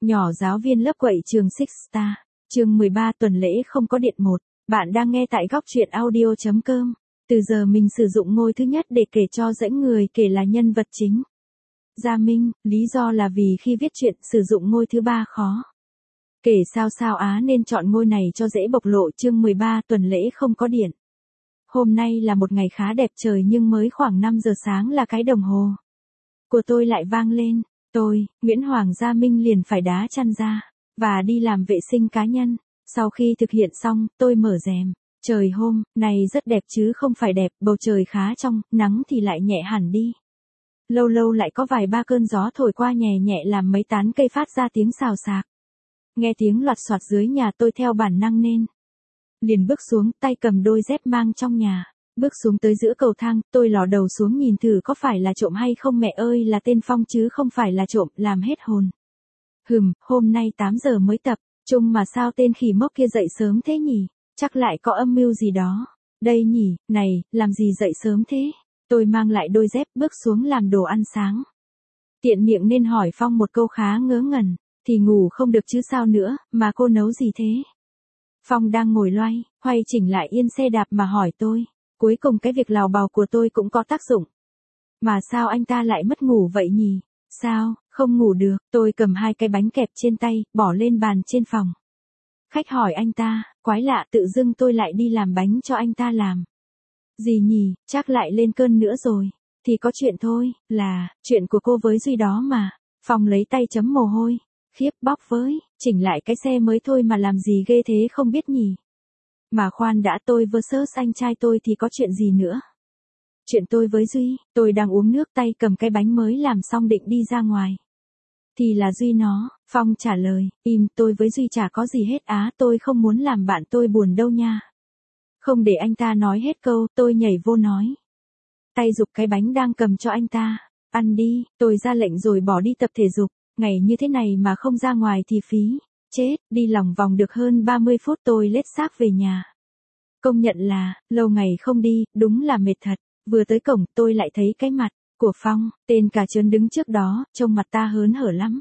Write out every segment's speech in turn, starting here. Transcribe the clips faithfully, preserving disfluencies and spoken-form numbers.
Nhỏ giáo viên lớp quậy trường Six Star, chương mười ba tuần lễ không có điện một. Bạn đang nghe tại góc truyện audio chấm com. Từ giờ mình sử dụng ngôi thứ nhất để kể cho dẫn người kể là nhân vật chính. Gia Minh, lý do là vì khi viết truyện sử dụng ngôi thứ ba khó. Kể sao sao á nên chọn ngôi này cho dễ bộc lộ. Chương mười ba tuần lễ không có điện. Hôm nay là một ngày khá đẹp trời nhưng mới khoảng năm giờ sáng là cái đồng hồ của tôi lại vang lên. Tôi, Nguyễn Hoàng Gia Minh liền phải đá chăn ra và đi làm vệ sinh cá nhân. Sau khi thực hiện xong, tôi mở rèm. Trời hôm nay rất đẹp chứ không phải đẹp, bầu trời khá trong, nắng thì lại nhẹ hẳn đi. Lâu lâu lại có vài ba cơn gió thổi qua nhẹ nhẹ làm mấy tán cây phát ra tiếng xào xạc. Nghe tiếng loạt soạt dưới nhà tôi theo bản năng nên liền bước xuống, tay cầm đôi dép mang trong nhà. Bước xuống tới giữa cầu thang, tôi lò đầu xuống nhìn thử có phải là trộm hay không. Mẹ ơi là tên Phong chứ không phải là trộm, làm hết hồn. Hừm, hôm nay tám giờ mới tập, chung mà sao tên khỉ mốc kia dậy sớm thế nhỉ, chắc lại có âm mưu gì đó. Đây nhỉ, này, làm gì dậy sớm thế. Tôi mang lại đôi dép bước xuống làm đồ ăn sáng. Tiện miệng nên hỏi Phong một câu khá ngớ ngẩn, thì ngủ không được chứ sao nữa, mà cô nấu gì thế? Phong đang ngồi loay hoay chỉnh lại yên xe đạp mà hỏi tôi. Cuối cùng cái việc lào bào của tôi cũng có tác dụng. Mà sao anh ta lại mất ngủ vậy nhỉ? Sao, không ngủ được? Tôi cầm hai cái bánh kẹp trên tay, bỏ lên bàn trên phòng. Khách hỏi anh ta, quái lạ tự dưng tôi lại đi làm bánh cho anh ta làm. Gì nhỉ, chắc lại lên cơn nữa rồi. Thì có chuyện thôi, là, chuyện của cô với Duy đó mà. Phong lấy tay chấm mồ hôi. Khiếp bóc với, chỉnh lại cái xe mới thôi mà làm gì ghê thế không biết nhỉ. Mà khoan đã, tôi versus anh trai tôi thì có chuyện gì nữa? Chuyện tôi với Duy, tôi đang uống nước tay cầm cái bánh mới làm xong định đi ra ngoài. Thì là Duy nó, Phong trả lời, im, tôi với Duy chả có gì hết á, tôi không muốn làm bạn tôi buồn đâu nha. Không để anh ta nói hết câu, tôi nhảy vô nói. Tay giục cái bánh đang cầm cho anh ta, ăn đi, tôi ra lệnh rồi bỏ đi tập thể dục, ngày như thế này mà không ra ngoài thì phí. Chết, đi lòng vòng được hơn ba mươi phút tôi lết xác về nhà. Công nhận là, lâu ngày không đi, đúng là mệt thật. Vừa tới cổng tôi lại thấy cái mặt của Phong, tên cả trớn đứng trước đó, trông mặt ta hớn hở lắm.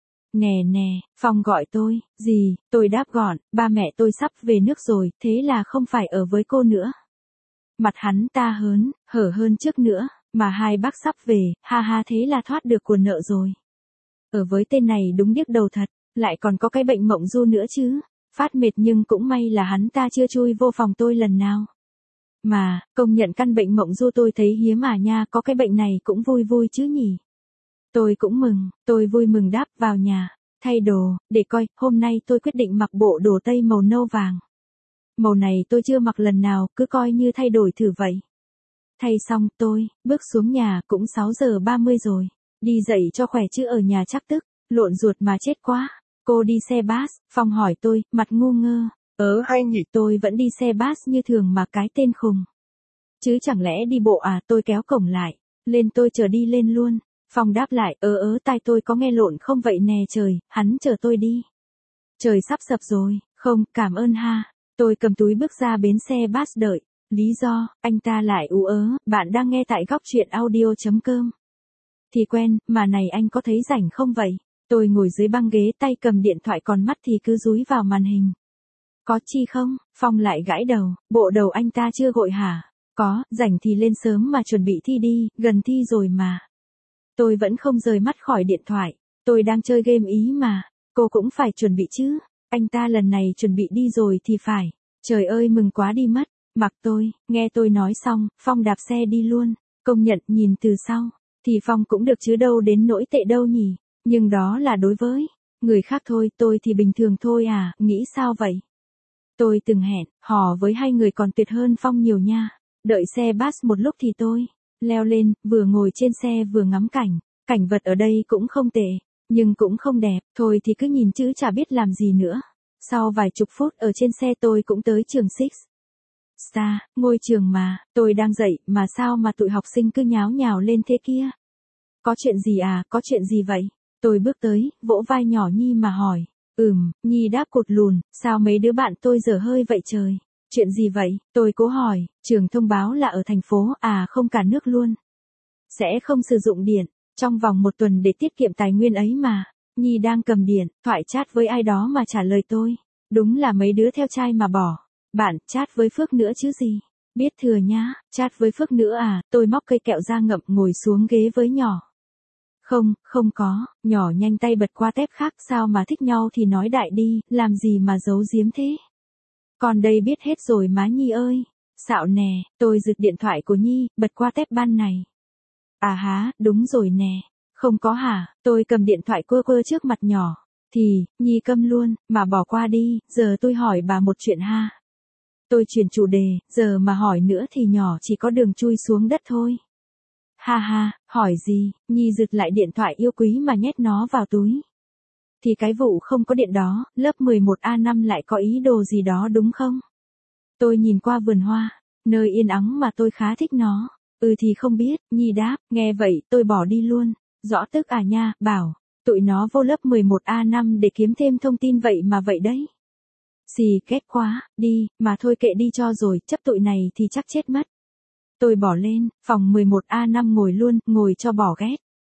Nè nè, Phong gọi tôi, gì, tôi đáp gọn, ba mẹ tôi sắp về nước rồi, thế là không phải ở với cô nữa. Mặt hắn ta hớn, hở hơn trước nữa, mà hai bác sắp về, ha ha thế là thoát được của nợ rồi. Ở với tên này đúng điếc đầu thật. Lại còn có cái bệnh mộng du nữa chứ. Phát mệt nhưng cũng may là hắn ta chưa chui vô phòng tôi lần nào. Mà, công nhận căn bệnh mộng du tôi thấy hiếm à nha, có cái bệnh này cũng vui vui chứ nhỉ. Tôi cũng mừng, tôi vui mừng đáp vào nhà, thay đồ, để coi, hôm nay tôi quyết định mặc bộ đồ tây màu nâu vàng. Màu này tôi chưa mặc lần nào, cứ coi như thay đổi thử vậy. Thay xong tôi, bước xuống nhà cũng sáu giờ ba mươi rồi. Đi dậy cho khỏe chứ ở nhà chắc tức, lộn ruột mà chết quá. Cô đi xe bus, Phong hỏi tôi, mặt ngu ngơ. Ờ hay nhỉ, tôi vẫn đi xe bus như thường mà cái tên khùng. Chứ chẳng lẽ đi bộ à, tôi kéo cổng lại. Lên tôi chờ đi lên luôn. Phong đáp lại, ớ ớ tai tôi có nghe lộn không vậy nè trời, hắn chờ tôi đi. Trời sắp sập rồi, không, cảm ơn ha. Tôi cầm túi bước ra bến xe bus đợi. Lý do, anh ta lại ú ớ, bạn đang nghe tại góc truyện audio chấm com. Thì quen, mà này anh có thấy rảnh không vậy? Tôi ngồi dưới băng ghế tay cầm điện thoại còn mắt thì cứ dúi vào màn hình. Có chi không? Phong lại gãi đầu, bộ đầu anh ta chưa gội hả? Có, rảnh thì lên sớm mà chuẩn bị thi đi, gần thi rồi mà. Tôi vẫn không rời mắt khỏi điện thoại, tôi đang chơi game ý mà, cô cũng phải chuẩn bị chứ, anh ta lần này chuẩn bị đi rồi thì phải. Trời ơi mừng quá đi mất, mặc tôi, nghe tôi nói xong, Phong đạp xe đi luôn, công nhận nhìn từ sau, thì Phong cũng được chứ đâu đến nỗi tệ đâu nhỉ. Nhưng đó là đối với người khác thôi, tôi thì bình thường thôi à, nghĩ sao vậy? Tôi từng hẹn hò với hai người còn tuyệt hơn Phong nhiều nha. Đợi xe bus một lúc thì tôi leo lên, vừa ngồi trên xe vừa ngắm cảnh. Cảnh vật ở đây cũng không tệ, nhưng cũng không đẹp, thôi thì cứ nhìn chứ chả biết làm gì nữa. Sau vài chục phút ở trên xe tôi cũng tới trường Six Star, ngôi trường mà, tôi đang dậy mà sao mà tụi học sinh cứ nháo nhào lên thế kia? Có chuyện gì à, có chuyện gì vậy? Tôi bước tới, vỗ vai nhỏ Nhi mà hỏi. Ừm, Nhi đáp cụt lùn, sao mấy đứa bạn tôi dở hơi vậy trời? Chuyện gì vậy? Tôi cố hỏi, trường thông báo là ở thành phố, à không cả nước luôn. Sẽ không sử dụng điện, trong vòng một tuần để tiết kiệm tài nguyên ấy mà. Nhi đang cầm điện thoại chat với ai đó mà trả lời tôi. Đúng là mấy đứa theo trai mà bỏ. Bạn chat với Phước nữa chứ gì. Biết thừa nhá, chat với Phước nữa à, tôi móc cây kẹo ra ngậm ngồi xuống ghế với nhỏ. Không, không có, nhỏ nhanh tay bật qua tép khác, sao mà thích nhau thì nói đại đi, làm gì mà giấu giếm thế. Còn đây biết hết rồi má Nhi ơi. Xạo nè, tôi giật điện thoại của Nhi, bật qua tép ban này. À há, đúng rồi nè. Không có hả, tôi cầm điện thoại quơ quơ trước mặt nhỏ. Thì, Nhi câm luôn, mà bỏ qua đi, giờ tôi hỏi bà một chuyện ha. Tôi chuyển chủ đề, giờ mà hỏi nữa thì nhỏ chỉ có đường chui xuống đất thôi. Ha ha, hỏi gì, Nhi giật lại điện thoại yêu quý mà nhét nó vào túi. Thì cái vụ không có điện đó, lớp mười một A năm lại có ý đồ gì đó đúng không? Tôi nhìn qua vườn hoa, nơi yên ắng mà tôi khá thích nó. Ừ thì không biết, Nhi đáp, nghe vậy tôi bỏ đi luôn. Rõ tức à nha, bảo, tụi nó vô lớp mười một A năm để kiếm thêm thông tin vậy mà vậy đấy. Xì kết quá, đi, mà thôi kệ đi cho rồi, chấp tụi này thì chắc chết mất. Tôi bỏ lên, phòng mười một A năm ngồi luôn, ngồi cho bỏ ghét.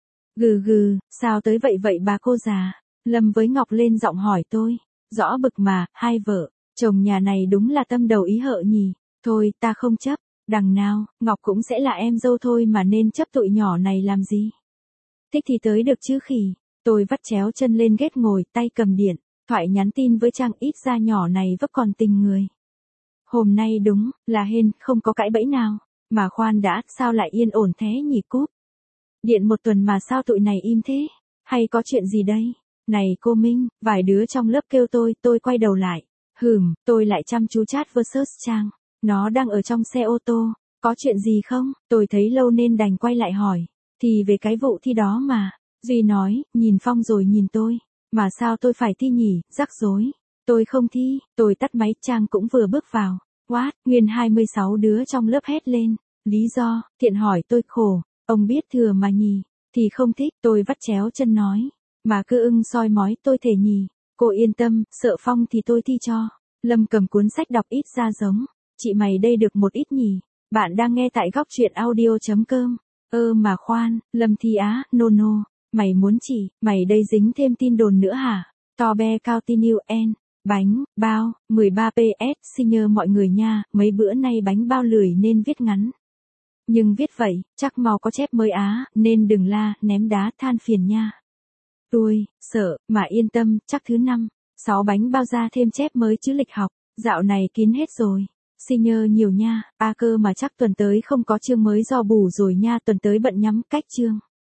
Gừ gừ, sao tới vậy vậy bà cô già? Lâm với Ngọc lên giọng hỏi tôi. Rõ bực mà, hai vợ, chồng nhà này đúng là tâm đầu ý hợ nhỉ. Thôi, ta không chấp, đằng nào, Ngọc cũng sẽ là em dâu thôi mà nên chấp tụi nhỏ này làm gì. Thích thì tới được chứ khỉ. Tôi vắt chéo chân lên ghét ngồi, tay cầm điện, thoại nhắn tin với Trang ít ra nhỏ này vấp còn tình người. Hôm nay đúng, là hên, không có cãi bẫy nào. Mà khoan đã, sao lại yên ổn thế nhỉ cúp? Điện một tuần mà sao tụi này im thế? Hay có chuyện gì đây? Này cô Minh, vài đứa trong lớp kêu tôi, tôi quay đầu lại. Hừm, tôi lại chăm chú chat versus Trang. Nó đang ở trong xe ô tô. Có chuyện gì không? Tôi thấy lâu nên đành quay lại hỏi. Thì về cái vụ thi đó mà. Duy nói, nhìn Phong rồi nhìn tôi. Mà sao tôi phải thi nhỉ, rắc rối. Tôi không thi, tôi tắt máy, Trang cũng vừa bước vào. What, nguyên hai mươi sáu đứa trong lớp hét lên. Lý do, Thiện hỏi tôi khổ. Ông biết thừa mà nhỉ. Thì không thích, tôi vắt chéo chân nói. Mà cứ ưng soi mói tôi thể nhỉ. Cô yên tâm, sợ Phong thì tôi thi cho. Lâm cầm cuốn sách đọc ít ra giống. Chị mày đây được một ít nhỉ. Bạn đang nghe tại góc truyện audio.com. Ơ mà khoan, Lâm thi á, no no. Mày muốn chỉ, mày đây dính thêm tin đồn nữa hả? To be cao tin yêu en. Bánh, bao, mười ba P S, xin nhờ mọi người nha, mấy bữa nay bánh bao lười nên viết ngắn. Nhưng viết vậy, chắc mau có chép mới á, nên đừng la, ném đá than phiền nha. Tôi, sợ, mà yên tâm, chắc thứ năm, sáu bánh bao ra thêm chép mới chứ lịch học, dạo này kín hết rồi. Xin nhờ nhiều nha, a cơ mà chắc tuần tới không có chương mới do bù rồi nha, tuần tới bận nhắm cách chương.